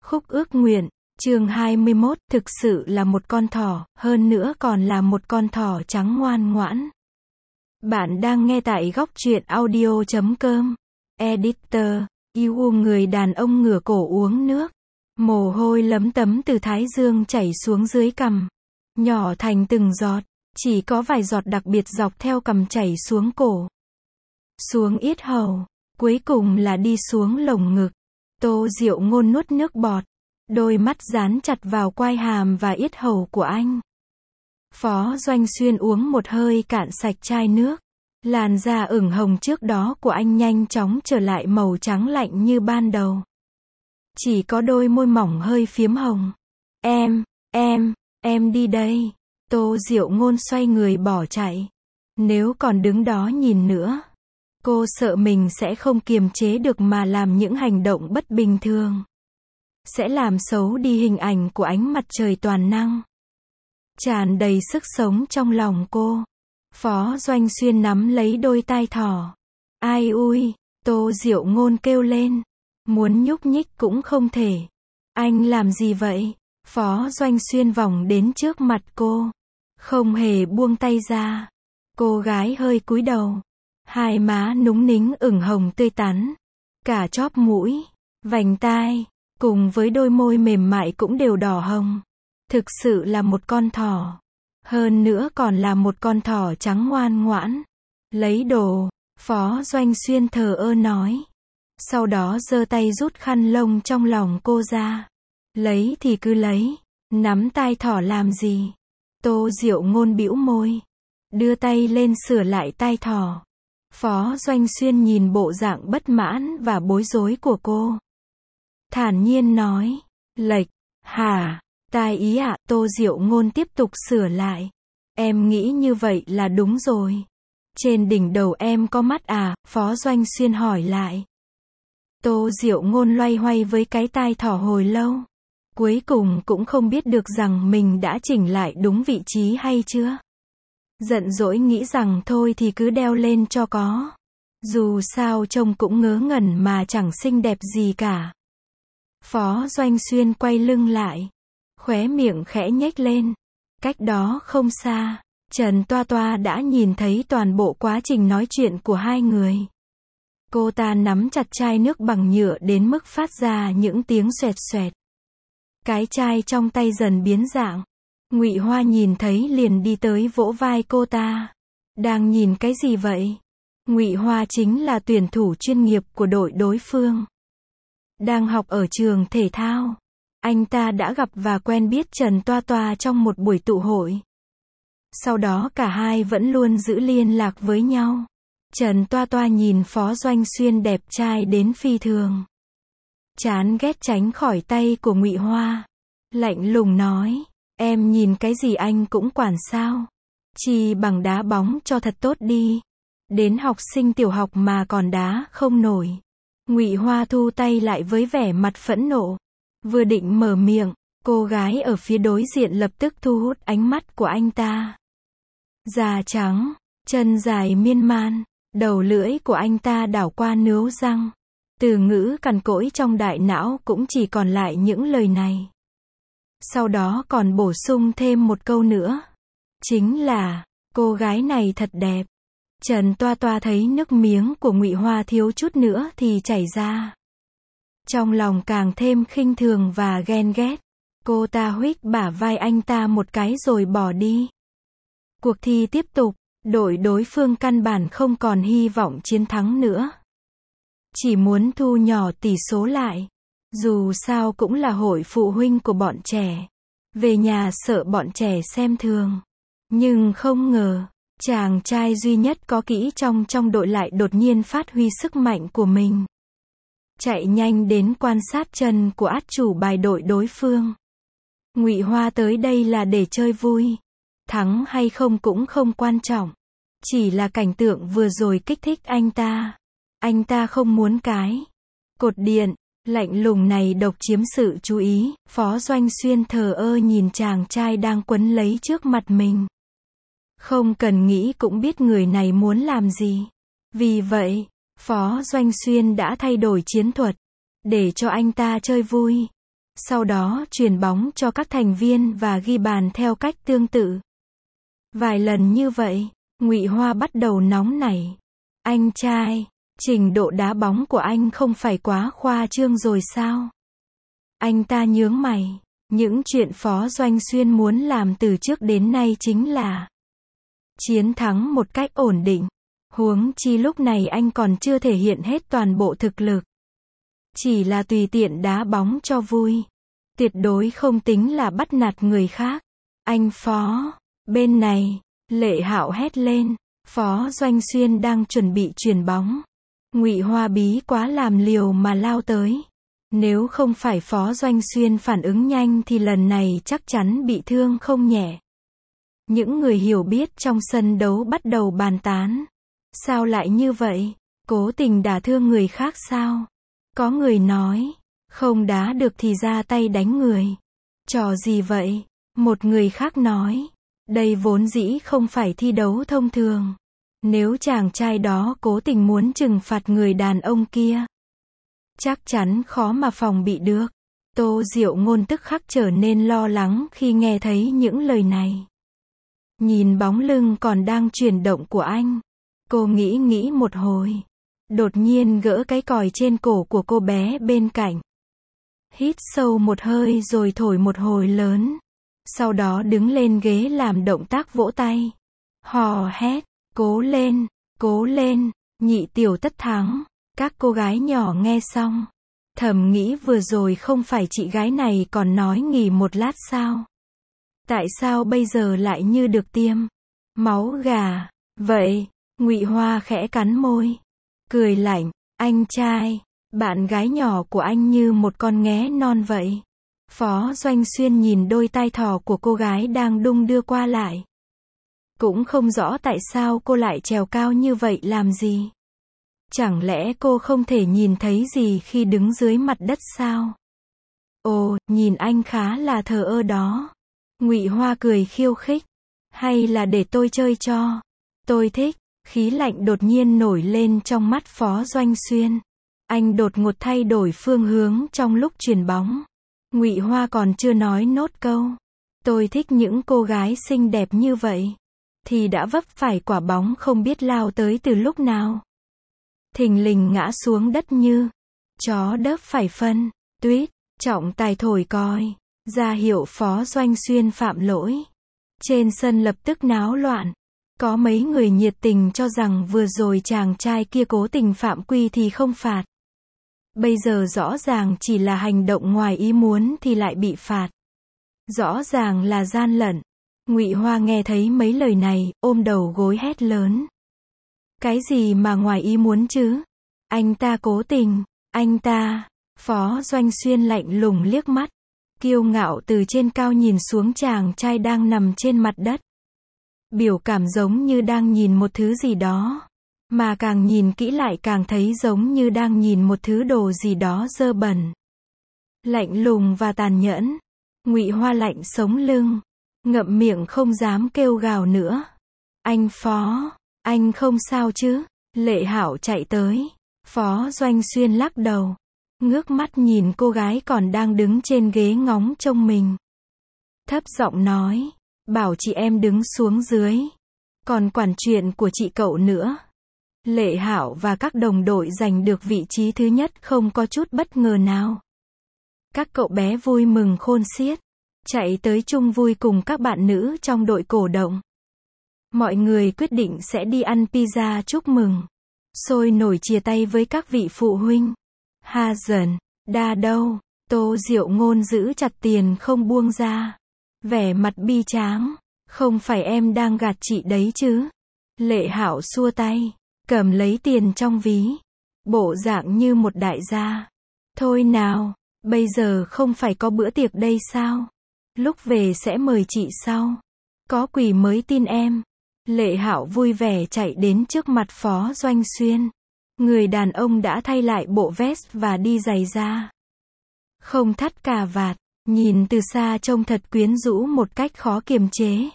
Khúc ước nguyện, chương 21, thực sự là một con thỏ, hơn nữa còn là một con thỏ trắng ngoan ngoãn. Bạn đang nghe tại góc truyện audio.com. Editor, yêu người đàn ông ngửa cổ uống nước. Mồ hôi lấm tấm từ thái dương chảy xuống dưới cằm. Nhỏ thành từng giọt, chỉ có vài giọt đặc biệt dọc theo cằm chảy xuống cổ. Xuống yết hầu, cuối cùng là đi xuống lồng ngực. Tô Diệu Ngôn nuốt nước bọt, đôi mắt dán chặt vào quai hàm và yết hầu của anh. Phó Doanh Xuyên uống một hơi cạn sạch chai nước. Làn da ửng hồng trước đó của anh nhanh chóng trở lại màu trắng lạnh như ban đầu. Chỉ có đôi môi mỏng hơi phiếm hồng. Em đi đây. Tô Diệu Ngôn xoay người bỏ chạy. Nếu còn đứng đó nhìn nữa, cô sợ mình sẽ không kiềm chế được mà làm những hành động bất bình thường. Sẽ làm xấu đi hình ảnh của ánh mặt trời toàn năng. Tràn đầy sức sống trong lòng cô. Phó Doanh Xuyên nắm lấy đôi tai thỏ. Ai ui, Tô Diệu Ngôn kêu lên. Muốn nhúc nhích cũng không thể. Anh làm gì vậy? Phó Doanh Xuyên vòng đến trước mặt cô. Không hề buông tay ra. Cô gái hơi cúi đầu. Hai má núng nính ửng hồng tươi tắn. Cả chóp mũi, vành tai, cùng với đôi môi mềm mại cũng đều đỏ hồng. Thực sự là một con thỏ. Hơn nữa còn là một con thỏ trắng ngoan ngoãn. Lấy đồ, Phó Doanh Xuyên thờ ơ nói. Sau đó giơ tay rút khăn lông trong lòng cô ra. Lấy thì cứ lấy, nắm tai thỏ làm gì? Tô Diệu Ngôn bĩu môi, đưa tay lên sửa lại tai thỏ. Phó Doanh Xuyên nhìn bộ dạng bất mãn và bối rối của cô. Thản nhiên nói, lệch, hả? Tai ý ạ, Tô Diệu Ngôn tiếp tục sửa lại. Em nghĩ như vậy là đúng rồi. Trên đỉnh đầu em có mắt à? Phó Doanh Xuyên hỏi lại. Tô Diệu Ngôn loay hoay với cái tai thỏ hồi lâu. Cuối cùng cũng không biết được rằng mình đã chỉnh lại đúng vị trí hay chưa. Giận dỗi nghĩ rằng thôi thì cứ đeo lên cho có. Dù sao trông cũng ngớ ngẩn mà chẳng xinh đẹp gì cả. Phó Doanh Xuyên quay lưng lại. Khóe miệng khẽ nhếch lên. Cách đó không xa, Trần Toa Toa đã nhìn thấy toàn bộ quá trình nói chuyện của hai người. Cô ta nắm chặt chai nước bằng nhựa đến mức phát ra những tiếng xoẹt xoẹt. Cái chai trong tay dần biến dạng. Ngụy Hoa nhìn thấy liền đi tới vỗ vai cô ta. Đang nhìn cái gì vậy? Ngụy Hoa chính là tuyển thủ chuyên nghiệp của đội đối phương. Đang học ở trường thể thao. Anh ta đã gặp và quen biết Trần Toa Toa trong một buổi tụ hội. Sau đó cả hai vẫn luôn giữ liên lạc với nhau. Trần Toa Toa nhìn Phó Doanh Xuyên đẹp trai đến phi thường. Chán ghét tránh khỏi tay của Ngụy Hoa. Lạnh lùng nói, em nhìn cái gì anh cũng quản sao? Chi bằng đá bóng cho thật tốt đi. Đến học sinh tiểu học mà còn đá không nổi. Ngụy Hoa thu tay lại với vẻ mặt phẫn nộ. Vừa định mở miệng, cô gái ở phía đối diện lập tức thu hút ánh mắt của anh ta. Da trắng, chân dài miên man, đầu lưỡi của anh ta đảo qua nướu răng. Từ ngữ cằn cỗi trong đại não cũng chỉ còn lại những lời này. Sau đó còn bổ sung thêm một câu nữa. Chính là, cô gái này thật đẹp. Trần Toa Toa thấy nước miếng của Ngụy Hoa thiếu chút nữa thì chảy ra. Trong lòng càng thêm khinh thường và ghen ghét. Cô ta huých bả vai anh ta một cái rồi bỏ đi. Cuộc thi tiếp tục. Đội đối phương căn bản không còn hy vọng chiến thắng nữa. Chỉ muốn thu nhỏ tỷ số lại. Dù sao cũng là hội phụ huynh của bọn trẻ. Về nhà sợ bọn trẻ xem thường. Nhưng không ngờ, chàng trai duy nhất có kỹ trong đội lại đột nhiên phát huy sức mạnh của mình. Chạy nhanh đến quan sát chân của át chủ bài đội đối phương. Ngụy Hoa tới đây là để chơi vui. Thắng hay không cũng không quan trọng. Chỉ là cảnh tượng vừa rồi kích thích anh ta. Anh ta không muốn cái cột điện lạnh lùng này độc chiếm sự chú ý. Phó Doanh Xuyên thờ ơ nhìn chàng trai đang quấn lấy trước mặt mình. Không cần nghĩ cũng biết người này muốn làm gì. Vì vậy, Phó Doanh Xuyên đã thay đổi chiến thuật. Để cho anh ta chơi vui. sau đó chuyền bóng cho các thành viên và ghi bàn theo cách tương tự. Vài lần như vậy, Ngụy Hoa bắt đầu nóng nảy. Anh trai, trình độ đá bóng của anh không phải quá khoa trương rồi sao? Anh ta nhướng mày. Những chuyện Phó Doanh Xuyên muốn làm từ trước đến nay chính là chiến thắng một cách ổn định. Huống chi lúc này anh còn chưa thể hiện hết toàn bộ thực lực. Chỉ là tùy tiện đá bóng cho vui. Tuyệt đối không tính là bắt nạt người khác. Anh Phó, bên này, Lệ Hạo hét lên. Phó Doanh Xuyên đang chuẩn bị chuyền bóng. Ngụy Hoa bí quá làm liều mà lao tới. Nếu không phải Phó Doanh Xuyên phản ứng nhanh thì lần này chắc chắn bị thương không nhẹ. Những người hiểu biết trong sân đấu bắt đầu bàn tán. Sao lại như vậy? Cố tình đả thương người khác sao? Có người nói, không đá được thì ra tay đánh người. Trò gì vậy? Một người khác nói, đây vốn dĩ không phải thi đấu thông thường. Nếu chàng trai đó cố tình muốn trừng phạt người đàn ông kia, chắc chắn khó mà phòng bị được. Tô Diệu Ngôn tức khắc trở nên lo lắng khi nghe thấy những lời này. Nhìn bóng lưng còn đang chuyển động của anh, cô nghĩ một hồi. Đột nhiên gỡ cái còi trên cổ của cô bé bên cạnh. Hít sâu một hơi rồi thổi một hồi lớn. Sau đó đứng lên ghế làm động tác vỗ tay. Hò hét, cố lên, nhị tiểu tất thắng. Các cô gái nhỏ nghe xong, thầm nghĩ vừa rồi không phải chị gái này còn nói nghỉ một lát sao? Tại sao bây giờ lại như được tiêm máu gà? Vậy, Ngụy Hoa khẽ cắn môi, cười lạnh, anh trai, bạn gái nhỏ của anh như một con nghé non vậy. Phó Doanh Xuyên nhìn đôi tai thỏ của cô gái đang đung đưa qua lại. Cũng không rõ tại sao cô lại trèo cao như vậy làm gì. Chẳng lẽ cô không thể nhìn thấy gì khi đứng dưới mặt đất sao? Ồ, nhìn anh khá là thờ ơ đó. Ngụy Hoa cười khiêu khích. Hay là để tôi chơi cho? Tôi thích. Khí lạnh đột nhiên nổi lên trong mắt Phó Doanh Xuyên. Anh đột ngột thay đổi phương hướng trong lúc chuyền bóng. Ngụy Hoa còn chưa nói nốt câu. Tôi thích những cô gái xinh đẹp như vậy. Thì đã vấp phải quả bóng không biết lao tới từ lúc nào. Thình lình ngã xuống đất như chó đớp phải phân. Tuýt, trọng tài thổi còi, ra hiệu Phó Doanh Xuyên phạm lỗi. Trên sân lập tức náo loạn. Có mấy người nhiệt tình cho rằng vừa rồi chàng trai kia cố tình phạm quy thì không phạt. Bây giờ rõ ràng chỉ là hành động ngoài ý muốn thì lại bị phạt. Rõ ràng là gian lận. Ngụy Hoa nghe thấy mấy lời này, ôm đầu gối hét lớn. Cái gì mà ngoài ý muốn chứ? Anh ta cố tình, anh ta. Phó Doanh Xuyên lạnh lùng liếc mắt, kiêu ngạo từ trên cao nhìn xuống chàng trai đang nằm trên mặt đất. Biểu cảm giống như đang nhìn một thứ gì đó, mà càng nhìn kỹ lại càng thấy giống như đang nhìn một thứ đồ gì đó dơ bẩn. Lạnh lùng và tàn nhẫn. Ngụy Hoa lạnh sống lưng, ngậm miệng không dám kêu gào nữa. Anh Phó, anh không sao chứ? Lệ Hạo chạy tới. Phó Doanh Xuyên lắc đầu, ngước mắt nhìn cô gái còn đang đứng trên ghế ngóng trông mình. Thấp giọng nói, bảo chị em đứng xuống dưới. Còn quản chuyện của chị cậu nữa. Lệ Hạo và các đồng đội giành được vị trí thứ nhất không có chút bất ngờ nào. Các cậu bé vui mừng khôn xiết, chạy tới chung vui cùng các bạn nữ trong đội cổ động. Mọi người quyết định sẽ đi ăn pizza chúc mừng. Sôi nổi chia tay với các vị phụ huynh. Ha dần, đa đâu, Tô Diệu Ngôn giữ chặt tiền không buông ra. Vẻ mặt bi tráng, không phải em đang gạt chị đấy chứ? Lệ Hạo xua tay, cầm lấy tiền trong ví. Bộ dạng như một đại gia. Thôi nào, bây giờ không phải có bữa tiệc đây sao? Lúc về sẽ mời chị sau. Có quỷ mới tin em. Lệ Hạo vui vẻ chạy đến trước mặt Phó Doanh Xuyên. Người đàn ông đã thay lại bộ vest và đi giày da. Không thắt cà vạt, nhìn từ xa trông thật quyến rũ một cách khó kiềm chế.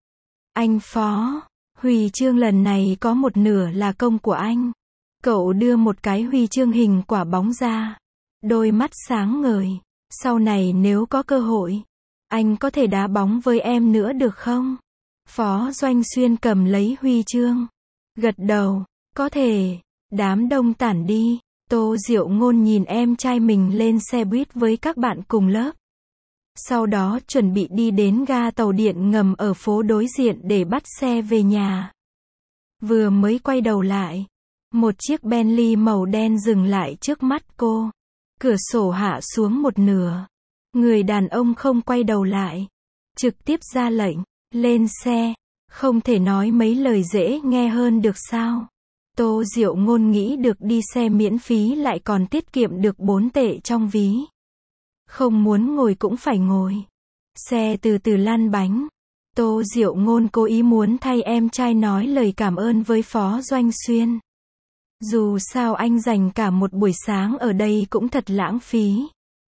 Anh Phó, huy chương lần này có một nửa là công của anh. Cậu đưa một cái huy chương hình quả bóng ra. Đôi mắt sáng ngời, Sau này nếu có cơ hội, anh có thể đá bóng với em nữa được không? Phó Doanh Xuyên cầm lấy huy chương. Gật đầu, có thể. Đám đông tản đi. Tô Diệu Ngôn nhìn em trai mình lên xe buýt với các bạn cùng lớp. Sau đó chuẩn bị đi đến ga tàu điện ngầm ở phố đối diện để bắt xe về nhà. Vừa mới quay đầu lại, một chiếc Bentley màu đen dừng lại trước mắt cô. Cửa sổ hạ xuống một nửa. Người đàn ông không quay đầu lại, trực tiếp ra lệnh, lên xe, không thể nói mấy lời dễ nghe hơn được sao? Tô Diệu Ngôn nghĩ được đi xe miễn phí lại còn tiết kiệm được 4 tệ trong ví. Không muốn ngồi cũng phải ngồi. Xe từ từ lăn bánh. Tô Diệu Ngôn cố ý muốn thay em trai nói lời cảm ơn với Phó Doanh Xuyên. Dù sao anh dành cả một buổi sáng ở đây cũng thật lãng phí.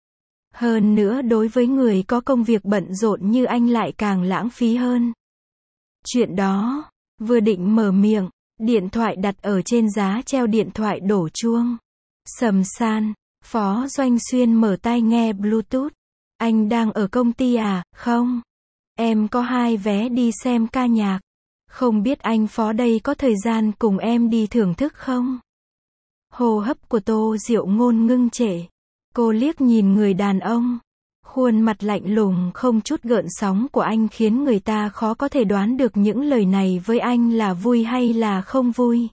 Hơn nữa đối với người có công việc bận rộn như anh lại càng lãng phí hơn. Chuyện đó, vừa định mở miệng, điện thoại đặt ở trên giá treo điện thoại đổ chuông. Sầm san, Phó Doanh Xuyên mở tai nghe Bluetooth. Anh đang ở công ty à? Không. Em có 2 vé đi xem ca nhạc. Không biết anh Phó đây có thời gian cùng em đi thưởng thức không? Hô hấp của Tô Diệu Ngôn ngưng trệ. Cô liếc nhìn người đàn ông. Khuôn mặt lạnh lùng không chút gợn sóng của anh khiến người ta khó có thể đoán được những lời này với anh là vui hay là không vui.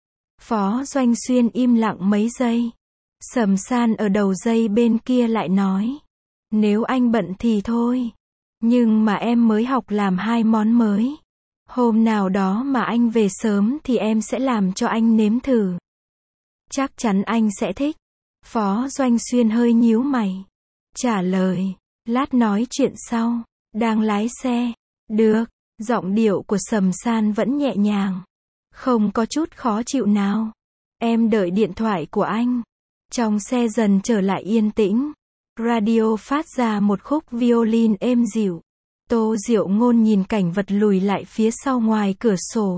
Phó Doanh Xuyên im lặng mấy giây. Sầm san ở đầu dây bên kia lại nói. Nếu anh bận thì thôi. Nhưng mà em mới học làm 2 món mới. Hôm nào đó mà anh về sớm thì em sẽ làm cho anh nếm thử. Chắc chắn anh sẽ thích. Phó Doanh Xuyên hơi nhíu mày. Trả lời. Lát nói chuyện sau. Đang lái xe. Được. Giọng điệu của Sầm san vẫn nhẹ nhàng. Không có chút khó chịu nào. Em đợi điện thoại của anh. Trong xe dần trở lại yên tĩnh. Radio phát ra một khúc violin êm dịu. Tô Diệu Ngôn nhìn cảnh vật lùi lại phía sau ngoài cửa sổ.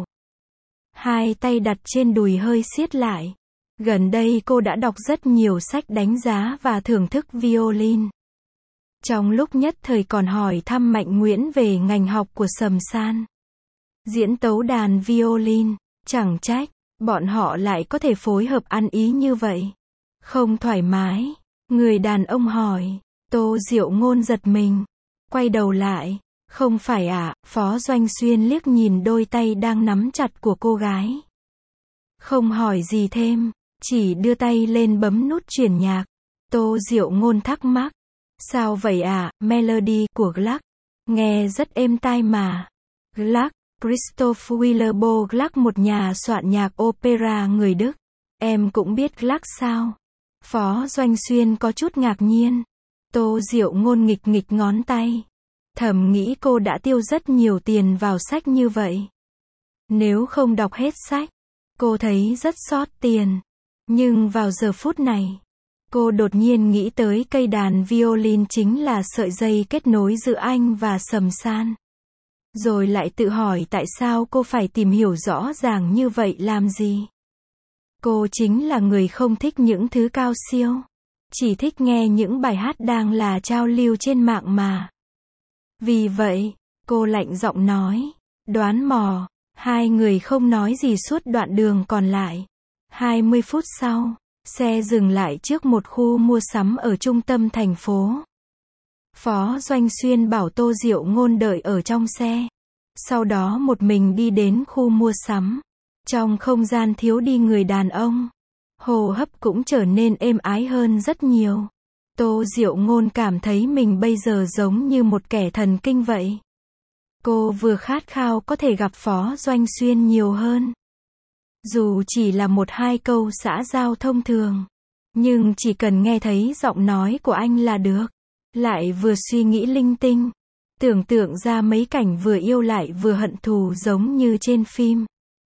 2 tay đặt trên đùi hơi siết lại. Gần đây cô đã đọc rất nhiều sách đánh giá và thưởng thức violin. Trong lúc nhất thời còn hỏi thăm Mạnh Nguyễn về ngành học của Sầm san. Diễn tấu đàn violin, chẳng trách, bọn họ lại có thể phối hợp ăn ý như vậy. Không thoải mái, người đàn ông hỏi. Tô Diệu Ngôn giật mình. Quay đầu lại. Không phải ạ, Phó Doanh Xuyên liếc nhìn đôi tay đang nắm chặt của cô gái. Không hỏi gì thêm, chỉ đưa tay lên bấm nút chuyển nhạc. Tô Diệu Ngôn thắc mắc. Sao vậy ạ, melody của Gluck. Nghe rất êm tai mà. Gluck, Christoph Willibald Gluck, một nhà soạn nhạc opera người Đức. Em cũng biết Gluck sao? Phó Doanh Xuyên có chút ngạc nhiên. Tô Diệu Ngôn nghịch nghịch ngón tay. Thầm nghĩ cô đã tiêu rất nhiều tiền vào sách như vậy. Nếu không đọc hết sách, cô thấy rất xót tiền. Nhưng vào giờ phút này, cô đột nhiên nghĩ tới cây đàn violin chính là sợi dây kết nối giữa anh và Sầm san. Rồi lại tự hỏi tại sao cô phải tìm hiểu rõ ràng như vậy làm gì. Cô chính là người không thích những thứ cao siêu. Chỉ thích nghe những bài hát đang là trào lưu trên mạng mà. Vì vậy, cô lạnh giọng nói. Đoán mò. 2 người không nói gì suốt đoạn đường còn lại. 20 phút sau, xe dừng lại trước một khu mua sắm ở trung tâm thành phố. Phó Doanh Xuyên bảo Tô Diệu Ngôn đợi ở trong xe. Sau đó một mình đi đến khu mua sắm. Trong không gian thiếu đi người đàn ông, hô hấp cũng trở nên êm ái hơn rất nhiều. Tô Diệu Ngôn cảm thấy mình bây giờ giống như một kẻ thần kinh vậy. Cô vừa khát khao có thể gặp Phó Doanh Xuyên nhiều hơn. Dù chỉ là 1-2 câu xã giao thông thường. Nhưng chỉ cần nghe thấy giọng nói của anh là được. Lại vừa suy nghĩ linh tinh. Tưởng tượng ra mấy cảnh vừa yêu lại vừa hận thù giống như trên phim.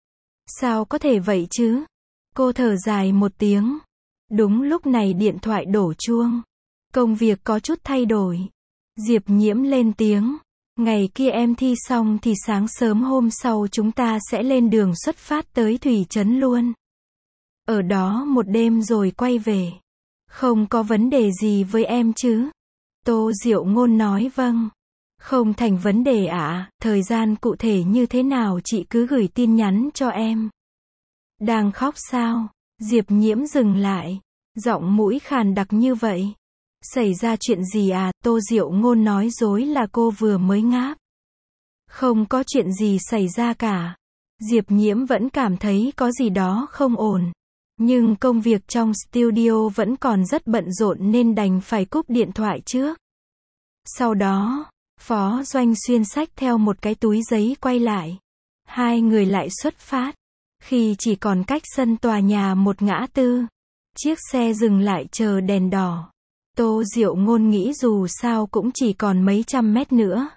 Sao có thể vậy chứ? Cô thở dài một tiếng. Đúng lúc này điện thoại đổ chuông. Công việc có chút thay đổi. Diệp Nhiễm lên tiếng. Ngày kia em thi xong thì sáng sớm hôm sau chúng ta sẽ lên đường xuất phát tới Thủy Trấn luôn. Ở đó một đêm rồi quay về. Không có vấn đề gì với em chứ? Tô Diệu Ngôn nói vâng. Không thành vấn đề ạ, thời gian cụ thể như thế nào chị cứ gửi tin nhắn cho em. Đang khóc sao? Diệp Nhiễm dừng lại. Giọng mũi khàn đặc như vậy. Xảy ra chuyện gì à? Tô Diệu Ngôn nói dối là cô vừa mới ngáp. Không có chuyện gì xảy ra cả. Diệp Nhiễm vẫn cảm thấy có gì đó không ổn. Nhưng công việc trong studio vẫn còn rất bận rộn nên đành phải cúp điện thoại trước. Sau đó, Phó Doanh Xuyên xách theo một cái túi giấy quay lại. Hai người lại xuất phát. Khi chỉ còn cách sân tòa nhà một ngã tư, chiếc xe dừng lại chờ đèn đỏ. Tô Diệu Ngôn nghĩ dù sao cũng chỉ còn mấy trăm mét nữa.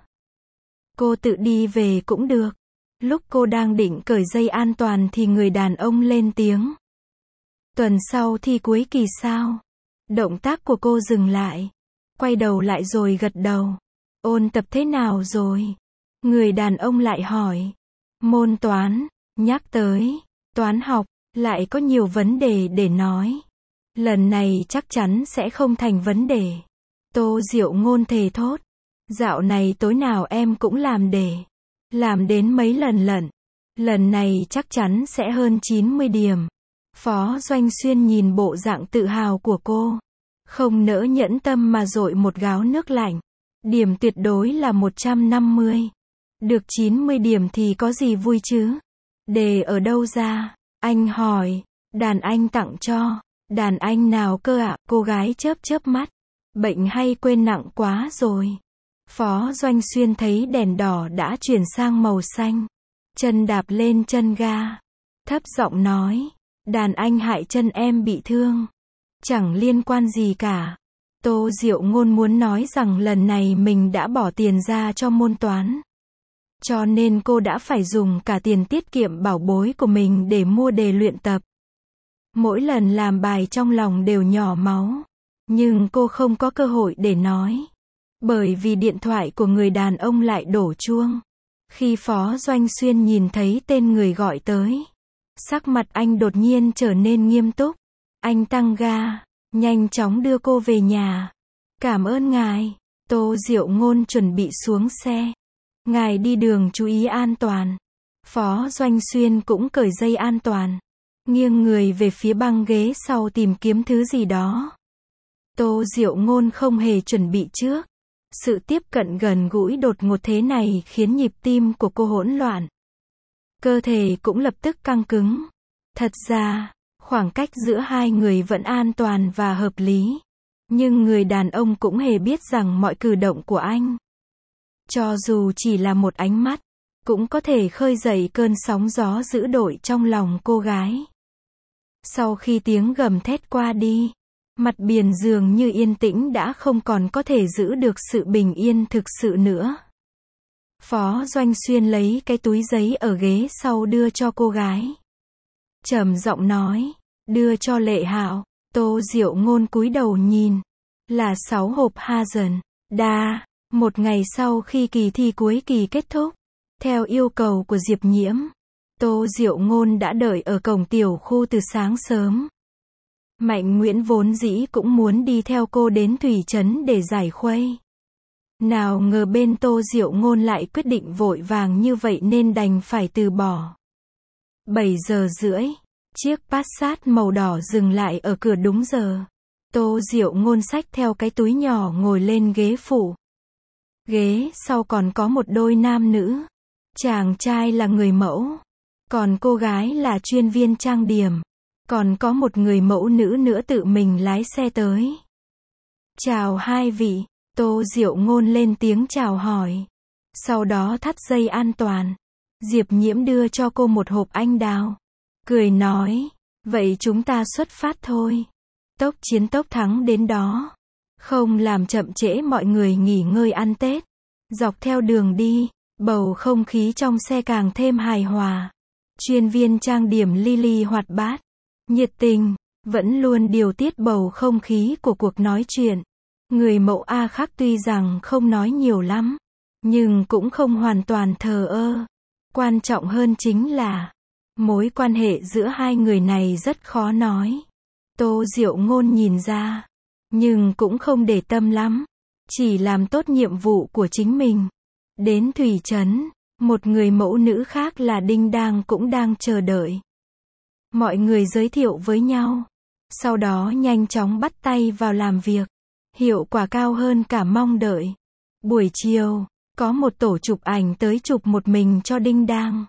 Cô tự đi về cũng được. Lúc cô đang định cởi dây an toàn thì người đàn ông lên tiếng. Tuần sau thi cuối kỳ sao? Động tác của cô dừng lại. Quay đầu lại rồi gật đầu. Ôn tập thế nào rồi? Người đàn ông lại hỏi. Môn toán, nhắc tới, toán học, lại có nhiều vấn đề để nói. Lần này chắc chắn sẽ không thành vấn đề. Tô Diệu Ngôn thề thốt. Dạo này tối nào em cũng làm đề. Làm đến mấy lần lận. Lần này chắc chắn sẽ hơn 90 điểm. Phó Doanh Xuyên nhìn bộ dạng tự hào của cô. Không nỡ nhẫn tâm mà dội một gáo nước lạnh. Điểm tuyệt đối là 150. Được 90 điểm thì có gì vui chứ? Đề ở đâu ra? Anh hỏi. Đàn anh tặng cho. Đàn anh nào cơ ạ? Cô gái chớp chớp mắt. Bệnh hay quên nặng quá rồi. Phó Doanh Xuyên thấy đèn đỏ đã chuyển sang màu xanh. Chân đạp lên chân ga. Thấp giọng nói. Đàn anh hại chân em bị thương. Chẳng liên quan gì cả. Tô Diệu Ngôn muốn nói rằng lần này mình đã bỏ tiền ra cho môn toán. Cho nên cô đã phải dùng cả tiền tiết kiệm bảo bối của mình để mua đề luyện tập. Mỗi lần làm bài trong lòng đều nhỏ máu. Nhưng cô không có cơ hội để nói. Bởi vì điện thoại của người đàn ông lại đổ chuông. Khi Phó Doanh Xuyên nhìn thấy tên người gọi tới, sắc mặt anh đột nhiên trở nên nghiêm túc. Anh tăng ga, nhanh chóng đưa cô về nhà. Cảm ơn ngài. Tô Diệu Ngôn chuẩn bị xuống xe. Ngài đi đường chú ý an toàn. Phó Doanh Xuyên cũng cởi dây an toàn. Nghiêng người về phía băng ghế sau tìm kiếm thứ gì đó. Tô Diệu Ngôn không hề chuẩn bị trước. Sự tiếp cận gần gũi đột ngột thế này khiến nhịp tim của cô hỗn loạn. Cơ thể cũng lập tức căng cứng. Thật ra, khoảng cách giữa hai người vẫn an toàn và hợp lý. Nhưng người đàn ông cũng hề biết rằng mọi cử động của anh, cho dù chỉ là một ánh mắt, cũng có thể khơi dậy cơn sóng gió dữ dội trong lòng cô gái. Sau khi tiếng gầm thét qua đi, mặt biển dường như yên tĩnh đã không còn có thể giữ được sự bình yên thực sự nữa. Phó Doanh Xuyên lấy cái túi giấy ở ghế sau đưa cho cô gái. Trầm giọng nói, đưa cho Lệ Hạo. Tô Diệu Ngôn cúi đầu nhìn. Là 6 hộp Hazen đa. Một ngày sau khi kỳ thi cuối kỳ kết thúc, theo yêu cầu của Diệp Nhiễm, Tô Diệu Ngôn đã đợi ở cổng tiểu khu từ sáng sớm. Mạnh Nguyễn vốn dĩ cũng muốn đi theo cô đến Thủy Trấn để giải khuây. Nào ngờ bên Tô Diệu Ngôn lại quyết định vội vàng như vậy nên đành phải từ bỏ. 7 giờ rưỡi, chiếc Passat màu đỏ dừng lại ở cửa đúng giờ. Tô Diệu Ngôn xách theo cái túi nhỏ ngồi lên ghế phụ. Ghế sau còn có một đôi nam nữ. Chàng trai là người mẫu, còn cô gái là chuyên viên trang điểm. Còn có một người mẫu nữ nữa tự mình lái xe tới. Chào hai vị. Tô Diệu Ngôn lên tiếng chào hỏi. Sau đó thắt dây an toàn. Diệp Nhiễm đưa cho cô một hộp anh đào. Cười nói, vậy chúng ta xuất phát thôi. Tốc chiến tốc thắng đến đó. Không làm chậm trễ mọi người nghỉ ngơi ăn Tết. Dọc theo đường đi, bầu không khí trong xe càng thêm hài hòa. Chuyên viên trang điểm Lily hoạt bát, nhiệt tình, vẫn luôn điều tiết bầu không khí của cuộc nói chuyện. Người mẫu A Khắc tuy rằng không nói nhiều lắm, nhưng cũng không hoàn toàn thờ ơ. Quan trọng hơn chính là, mối quan hệ giữa hai người này rất khó nói. Tô Diệu Ngôn nhìn ra, nhưng cũng không để tâm lắm. chỉ làm tốt nhiệm vụ của chính mình. Đến Thủy Trấn, một người mẫu nữ khác là Đinh Đang cũng đang chờ đợi. Mọi người giới thiệu với nhau, sau đó nhanh chóng bắt tay vào làm việc. Hiệu quả cao hơn cả mong đợi. Buổi chiều, có một tổ chụp ảnh tới chụp một mình cho Đinh Đang.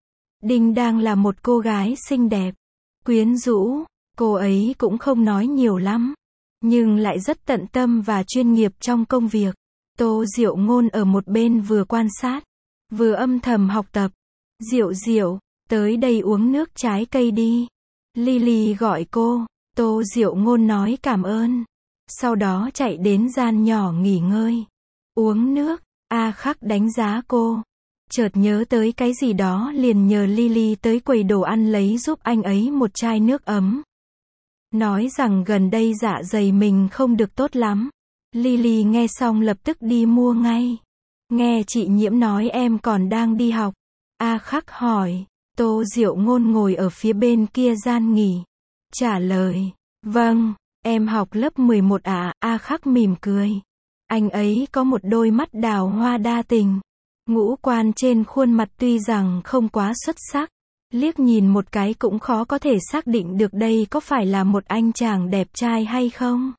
Đinh Đang là một cô gái xinh đẹp, quyến rũ, cô ấy cũng không nói nhiều lắm, nhưng lại rất tận tâm và chuyên nghiệp trong công việc. Tô Diệu Ngôn ở một bên vừa quan sát, vừa âm thầm học tập. Diệu Diệu, tới đây uống nước trái cây đi. Lily gọi cô, Tô Diệu Ngôn nói cảm ơn. Sau đó chạy đến gian nhỏ nghỉ ngơi. Uống nước, A Khắc đánh giá cô. Chợt nhớ tới cái gì đó liền nhờ Lily tới quầy đồ ăn lấy giúp anh ấy một chai nước ấm. Nói rằng gần đây dạ dày mình không được tốt lắm. Lily nghe xong lập tức đi mua ngay. Nghe chị Nhiễm nói em còn đang đi học. A Khắc hỏi. Tô Diệu Ngôn ngồi ở phía bên kia gian nghỉ. Trả lời. Vâng, em học lớp 11 ạ. A Khắc mỉm cười. Anh ấy có một đôi mắt đào hoa đa tình. Ngũ quan trên khuôn mặt tuy rằng không quá xuất sắc, liếc nhìn một cái cũng khó có thể xác định được đây có phải là một anh chàng đẹp trai hay không.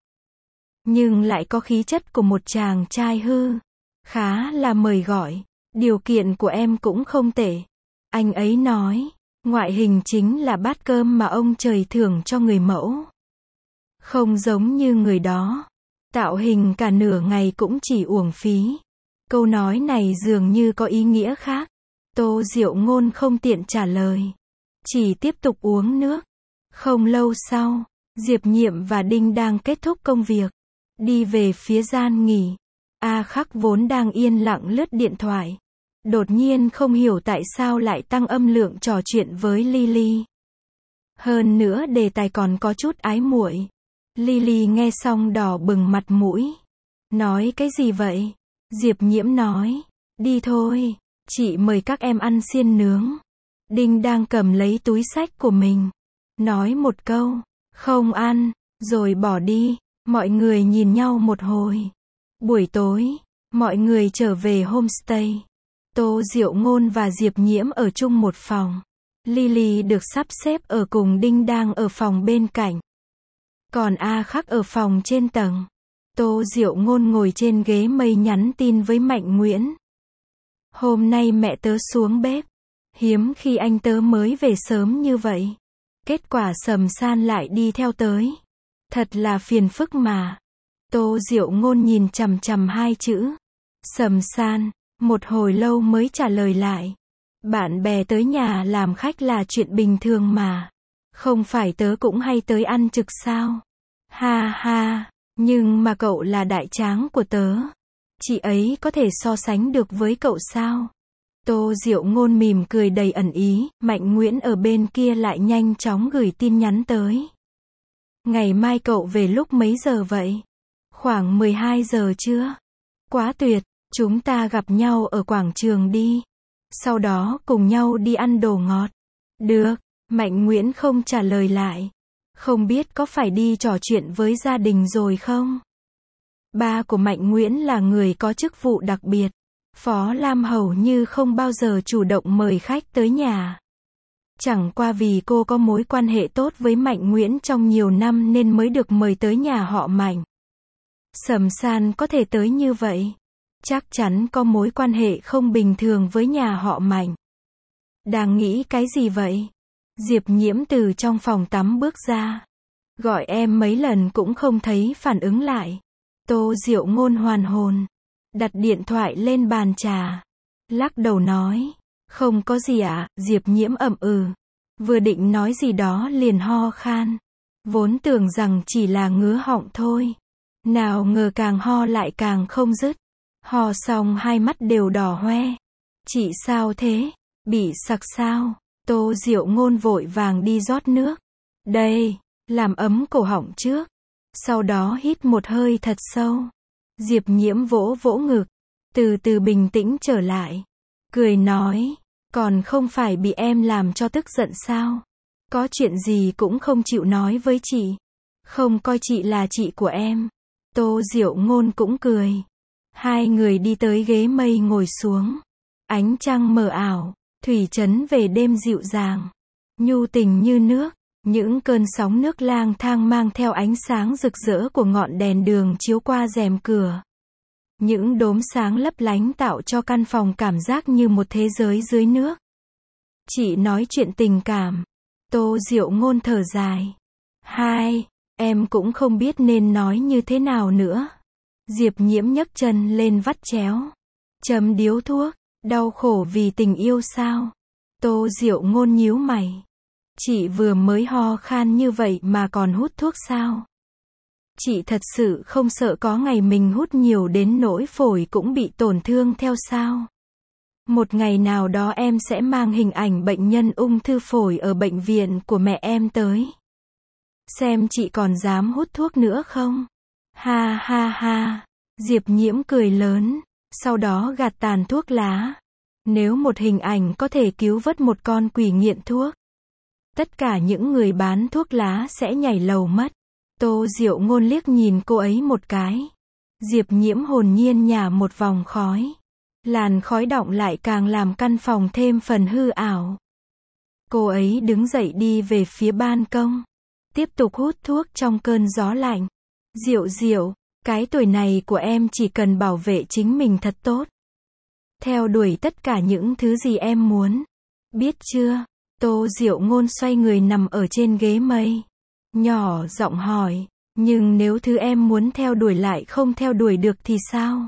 Nhưng lại có khí chất của một chàng trai hư. Khá là mời gọi. Điều kiện của em cũng không tệ. Anh ấy nói, ngoại hình chính là bát cơm mà ông trời thưởng cho người mẫu. Không giống như người đó. Tạo hình cả nửa ngày cũng chỉ uổng phí. Câu nói này dường như có ý nghĩa khác. Tô Diệu Ngôn không tiện trả lời. Chỉ tiếp tục uống nước. Không lâu sau, Diệp Nhiệm và Đinh đang kết thúc công việc. Đi về phía gian nghỉ. A Khắc vốn đang yên lặng lướt điện thoại. Đột nhiên không hiểu tại sao lại tăng âm lượng trò chuyện với Lily. Hơn nữa đề tài còn có chút ái muội. Lily nghe xong đỏ bừng mặt mũi. Nói cái gì vậy? Diệp Nhiễm nói. Đi thôi, chị mời các em ăn xiên nướng. Đinh đang cầm lấy túi xách của mình. Nói một câu, không ăn, rồi bỏ đi. Mọi người nhìn nhau một hồi. Buổi tối, mọi người trở về homestay. Tô Diệu Ngôn và Diệp Nhiễm ở chung một phòng. Lily được sắp xếp ở cùng Đinh đang ở phòng bên cạnh. Còn A Khắc ở phòng trên tầng. Tô Diệu Ngôn ngồi trên ghế mây nhắn tin với Mạnh Nguyễn. Hôm nay mẹ tớ xuống bếp. Hiếm khi anh tớ mới về sớm như vậy. Kết quả Sầm San lại đi theo tới. Thật là phiền phức mà. Tô Diệu Ngôn nhìn chằm chằm hai chữ. Sầm San, một hồi lâu mới trả lời lại. Bạn bè tới nhà làm khách là chuyện bình thường mà. Không phải tớ cũng hay tới ăn trực sao? Ha ha, nhưng mà cậu là đại tráng của tớ. Chị ấy có thể so sánh được với cậu sao? Tô Diệu Ngôn mỉm cười đầy ẩn ý, Mạnh Nguyễn ở bên kia lại nhanh chóng gửi tin nhắn tới. Ngày mai cậu về lúc mấy giờ vậy? Khoảng 12 giờ chưa? Quá tuyệt, chúng ta gặp nhau ở quảng trường đi. Sau đó cùng nhau đi ăn đồ ngọt. Được, Mạnh Nguyễn không trả lời lại. Không biết có phải đi trò chuyện với gia đình rồi không? Ba của Mạnh Nguyễn là người có chức vụ đặc biệt. Phó Lam hầu như không bao giờ chủ động mời khách tới nhà. Chẳng qua vì cô có mối quan hệ tốt với Mạnh Nguyễn trong nhiều năm nên mới được mời tới nhà họ Mạnh. Sầm San có thể tới như vậy. Chắc chắn có mối quan hệ không bình thường với nhà họ Mạnh. Đang nghĩ cái gì vậy? Diệp Nhiễm từ trong phòng tắm bước ra. Gọi em mấy lần cũng không thấy phản ứng lại. Tô Diệu Ngôn hoàn hồn. Đặt điện thoại lên bàn trà. Lắc đầu nói. Không có gì ạ. Diệp Nhiễm ậm ừ. Vừa định nói gì đó liền ho khan. Vốn tưởng rằng chỉ là ngứa họng thôi. Nào ngờ càng ho lại càng không dứt. Ho xong hai mắt đều đỏ hoe. Chị sao thế? Bị sặc sao? Tô Diệu Ngôn vội vàng đi rót nước. Đây, làm ấm cổ họng trước. Sau đó hít một hơi thật sâu. Diệp Nhiễm vỗ vỗ ngực. Từ từ bình tĩnh trở lại. Cười nói. Còn không phải bị em làm cho tức giận sao? Có chuyện gì cũng không chịu nói với chị. Không coi chị là chị của em. Tô Diệu Ngôn cũng cười. Hai người đi tới ghế mây ngồi xuống. Ánh trăng mờ ảo, thủy trấn về đêm dịu dàng, nhu tình như nước. Những cơn sóng nước lang thang mang theo ánh sáng rực rỡ của ngọn đèn đường chiếu qua rèm cửa. Những đốm sáng lấp lánh tạo cho căn phòng cảm giác như một thế giới dưới nước. Chị nói chuyện tình cảm. Tô Diệu Ngôn thở dài. Hai, em cũng không biết nên nói như thế nào nữa. Diệp Nhiễm nhấc chân lên vắt chéo. Châm điếu thuốc, đau khổ vì tình yêu sao? Tô Diệu Ngôn nhíu mày. Chị vừa mới ho khan như vậy mà còn hút thuốc sao? Chị thật sự không sợ có ngày mình hút nhiều đến nỗi phổi cũng bị tổn thương theo sao? Một ngày nào đó em sẽ mang hình ảnh bệnh nhân ung thư phổi ở bệnh viện của mẹ em tới. Xem chị còn dám hút thuốc nữa không? Ha ha ha. Diệp Nhiễm cười lớn, sau đó gạt tàn thuốc lá. Nếu một hình ảnh có thể cứu vớt một con quỷ nghiện thuốc, tất cả những người bán thuốc lá sẽ nhảy lầu mất. Tô Diệu Ngôn liếc nhìn cô ấy một cái. Diệp Nhiễm hồn nhiên nhả một vòng khói. Làn khói đọng lại càng làm căn phòng thêm phần hư ảo. Cô ấy đứng dậy đi về phía ban công. Tiếp tục hút thuốc trong cơn gió lạnh. Diệu Diệu, cái tuổi này của em chỉ cần bảo vệ chính mình thật tốt. Theo đuổi tất cả những thứ gì em muốn. Biết chưa? Tô Diệu Ngôn xoay người nằm ở trên ghế mây. Nhỏ giọng hỏi, nhưng nếu thứ em muốn theo đuổi lại không theo đuổi được thì sao?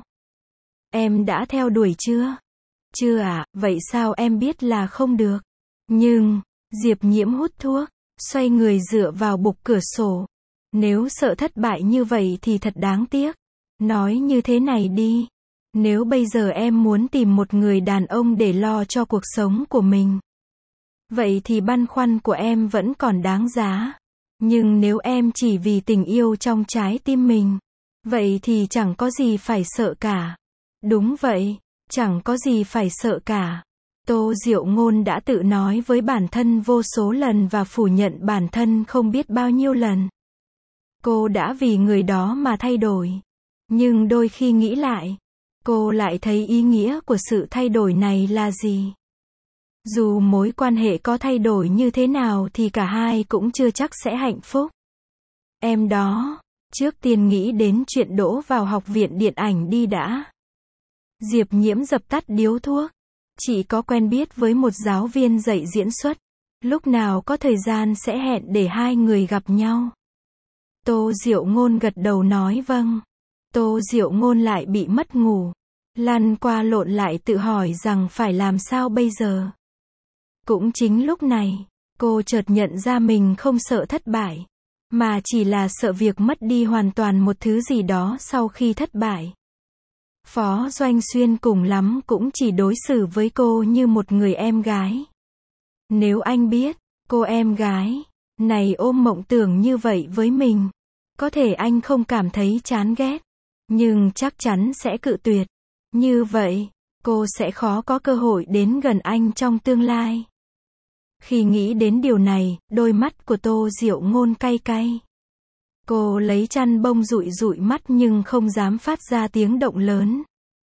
Em đã theo đuổi chưa? Chưa ạ, vậy sao em biết là không được? Nhưng, Diệp Nhiễm hút thuốc, xoay người dựa vào bục cửa sổ. Nếu sợ thất bại như vậy thì thật đáng tiếc. Nói như thế này đi. Nếu bây giờ em muốn tìm một người đàn ông để lo cho cuộc sống của mình, vậy thì băn khoăn của em vẫn còn đáng giá. Nhưng nếu em chỉ vì tình yêu trong trái tim mình, vậy thì chẳng có gì phải sợ cả. Đúng vậy, chẳng có gì phải sợ cả. Tô Diệu Ngôn đã tự nói với bản thân vô số lần và phủ nhận bản thân không biết bao nhiêu lần. Cô đã vì người đó mà thay đổi. Nhưng đôi khi nghĩ lại, cô lại thấy ý nghĩa của sự thay đổi này là gì? Dù mối quan hệ có thay đổi như thế nào thì cả hai cũng chưa chắc sẽ hạnh phúc. Em đó, trước tiên nghĩ đến chuyện đỗ vào học viện điện ảnh đi đã. Diệp Nhiễm dập tắt điếu thuốc. Chị có quen biết với một giáo viên dạy diễn xuất. Lúc nào có thời gian sẽ hẹn để hai người gặp nhau. Tô Diệu Ngôn gật đầu nói vâng. Tô Diệu Ngôn lại bị mất ngủ. Lăn qua lộn lại tự hỏi rằng phải làm sao bây giờ. Cũng chính lúc này, cô chợt nhận ra mình không sợ thất bại, mà chỉ là sợ việc mất đi hoàn toàn một thứ gì đó sau khi thất bại. Phó Doanh Xuyên cùng lắm cũng chỉ đối xử với cô như một người em gái. Nếu anh biết, cô em gái này ôm mộng tưởng như vậy với mình, có thể anh không cảm thấy chán ghét, nhưng chắc chắn sẽ cự tuyệt. Như vậy, cô sẽ khó có cơ hội đến gần anh trong tương lai. Khi nghĩ đến điều này, đôi mắt của Tô Diệu Ngôn cay cay. Cô lấy chăn bông dụi dụi mắt nhưng không dám phát ra tiếng động lớn.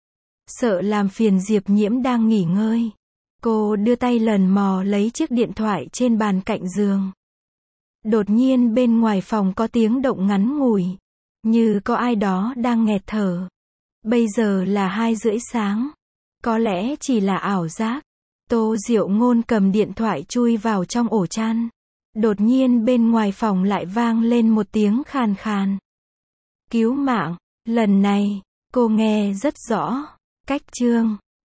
Sợ làm phiền Diệp Nhiễm đang nghỉ ngơi. Cô đưa tay lần mò lấy chiếc điện thoại trên bàn cạnh giường. Đột nhiên bên ngoài phòng có tiếng động ngắn ngủi, như có ai đó đang nghẹt thở. Bây giờ là 2:30 sáng. Có lẽ chỉ là ảo giác. Tô Diệu Ngôn cầm điện thoại chui vào trong ổ chăn. Đột nhiên bên ngoài phòng lại vang lên một tiếng khàn khàn. Cứu mạng. Lần này, cô nghe rất rõ. Cách chương